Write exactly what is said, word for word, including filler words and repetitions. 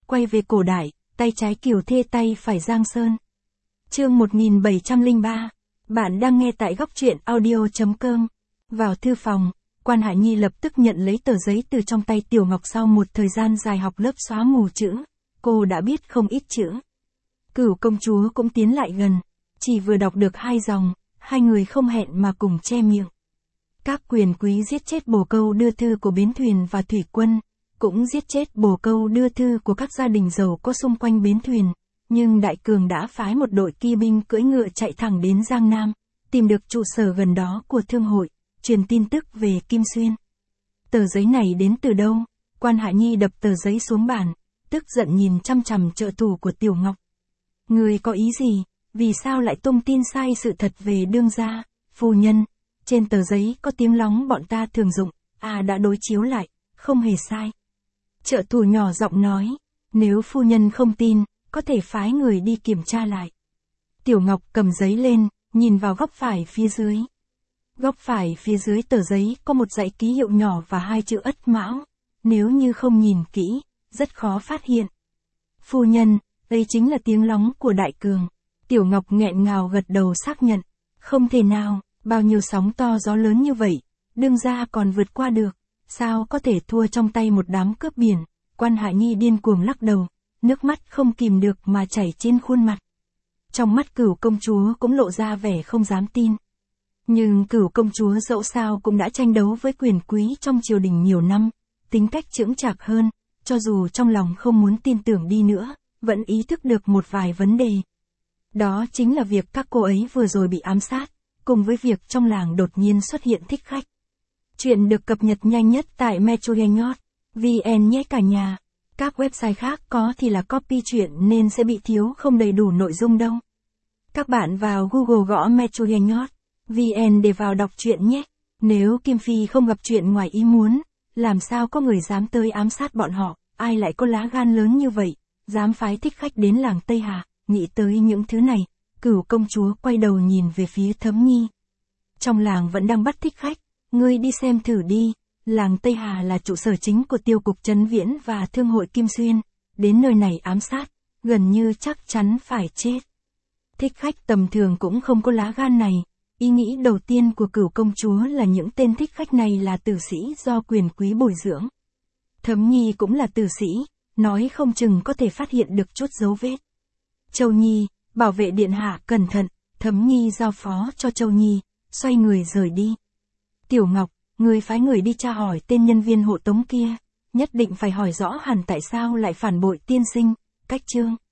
quay về cổ đại, tay trái Kiều Thê tay phải Giang Sơn. Chương một nghìn bảy trăm lẻ ba, bạn đang nghe tại góc truyện audio chấm com. Vào thư phòng, Quan Hạ Nhi lập tức nhận lấy tờ giấy từ trong tay Tiểu Ngọc. Sau một thời gian dài học lớp xóa mù chữ, cô đã biết không ít chữ. Cửu công chúa cũng tiến lại gần, chỉ vừa đọc được hai dòng, hai người không hẹn mà cùng che miệng. Các quyền quý giết chết bồ câu đưa thư của bến thuyền và thủy quân, cũng giết chết bồ câu đưa thư của các gia đình giàu có xung quanh bến thuyền, nhưng Đại Cường đã phái một đội kỵ binh cưỡi ngựa chạy thẳng đến Giang Nam, tìm được trụ sở gần đó của thương hội, truyền tin tức về Kim Xuyên. Tờ giấy này đến từ đâu? Quan Hạ Nhi đập tờ giấy xuống bàn, tức giận nhìn chăm chằm trợ thủ của Tiểu Ngọc. Người có ý gì? Vì sao lại tung tin sai sự thật về đương gia? Phu nhân, trên tờ giấy có tiếng lóng bọn ta thường dụng, à đã đối chiếu lại, không hề sai. Trợ thủ nhỏ giọng nói, nếu phu nhân không tin, có thể phái người đi kiểm tra lại. Tiểu Ngọc cầm giấy lên, nhìn vào góc phải phía dưới. Góc phải phía dưới tờ giấy có một dãy ký hiệu nhỏ và hai chữ Ất Mão. Nếu như không nhìn kỹ, rất khó phát hiện. Phu nhân, đây chính là tiếng lóng của Đại Cường. Tiểu Ngọc nghẹn ngào gật đầu xác nhận. Không thể nào, bao nhiêu sóng to gió lớn như vậy, đương gia còn vượt qua được. Sao có thể thua trong tay một đám cướp biển? Quan Hạ Nhi điên cuồng lắc đầu, nước mắt không kìm được mà chảy trên khuôn mặt. Trong mắt Cửu công chúa cũng lộ ra vẻ không dám tin. Nhưng Cửu công chúa dẫu sao cũng đã tranh đấu với quyền quý trong triều đình nhiều năm, tính cách chững chạc hơn, cho dù trong lòng không muốn tin tưởng đi nữa, vẫn ý thức được một vài vấn đề. Đó chính là việc các cô ấy vừa rồi bị ám sát, cùng với việc trong làng đột nhiên xuất hiện thích khách. Chuyện được cập nhật nhanh nhất tại metroengot chấm vn nhé cả nhà. Các website khác có thì là copy chuyện nên sẽ bị thiếu không đầy đủ nội dung đâu. Các bạn vào Google gõ metroengot chấm vn để vào đọc truyện nhé. Nếu Kim Phi không gặp chuyện ngoài ý muốn, làm sao có người dám tới ám sát bọn họ, ai lại có lá gan lớn như vậy, dám phái thích khách đến làng Tây Hà. Nghĩ tới những thứ này, Cửu công chúa quay đầu nhìn về phía Thấm Nhi. Trong làng vẫn đang bắt thích khách, ngươi đi xem thử đi, làng Tây Hà là trụ sở chính của tiêu cục Trấn Viễn và thương hội Kim Xuyên, đến nơi này ám sát, gần như chắc chắn phải chết. Thích khách tầm thường cũng không có lá gan này, ý nghĩ đầu tiên của Cửu công chúa là những tên thích khách này là tử sĩ do quyền quý bồi dưỡng. Thấm Nhi cũng là tử sĩ, nói không chừng có thể phát hiện được chút dấu vết. Châu Nhi, bảo vệ điện hạ cẩn thận, Thấm Nhi giao phó cho Châu Nhi, xoay người rời đi. Tiểu Ngọc, người phái người đi tra hỏi tên nhân viên hộ tống kia, nhất định phải hỏi rõ hẳn tại sao lại phản bội tiên sinh, cách chương.